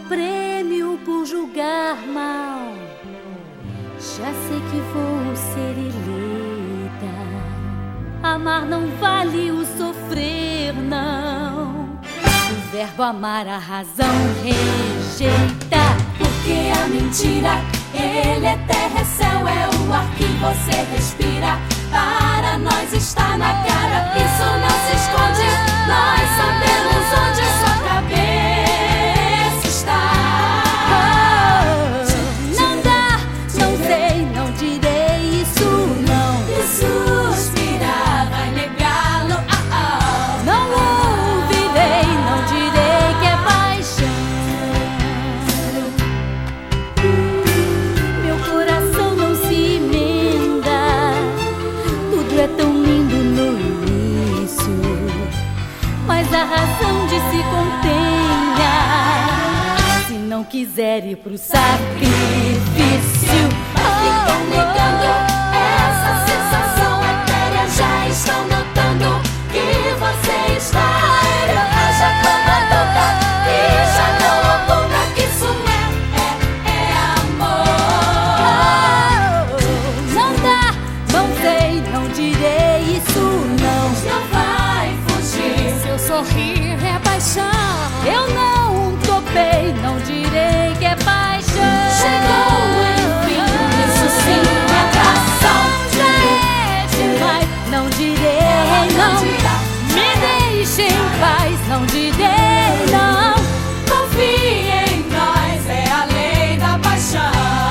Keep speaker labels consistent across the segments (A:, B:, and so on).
A: prêmio por julgar mal. Já sei que vou ser eleita. Amar não vale o sofrer, não. O verbo amar a razão rejeita.
B: Porque a mentira, ele é terra, é céu, é o ar que você respira. Para nós está na cara, isso não se esconde. Nós sabemos onde sua cabeça está.
A: Não dá, não sei, não direi isso não.
B: E suspirar vai negá-lo.
A: Não ouvirei, não direi que é paixão. Meu coração não se emenda. Tudo é tão lindo no início, mas a razão de se contenha. Se não quiser ir pro sacrifício,
B: Ficam negando essa sensação etérea. Já estão notando que você está errada. Já como adulta e já não oculta que isso é amor.
A: não dá, não sei, não direi isso não.
B: Não vai fugir.
A: Se eu sorrir é paixão. Eu não topei, não direi que é paixão.
B: Chegou enfim, isso sim é atração.
A: Já é demais, não direi não. Me deixe em paz, não direi não.
B: Confie em nós, é a lei da paixão.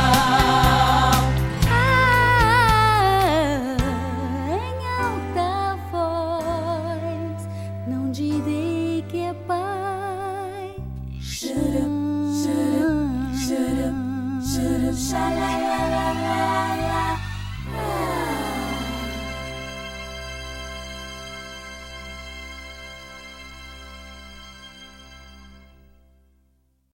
A: Em alta voz, não direi que é paixão.
B: Shalala.